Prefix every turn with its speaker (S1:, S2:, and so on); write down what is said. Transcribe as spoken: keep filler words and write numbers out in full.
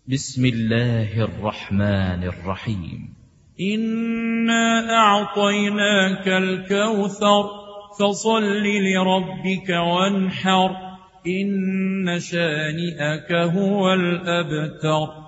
S1: بسم الله الرحمن الرحيم
S2: إنا أعطيناك الكوثر فصل لربك وانحر إن شانئك هو الأبتر.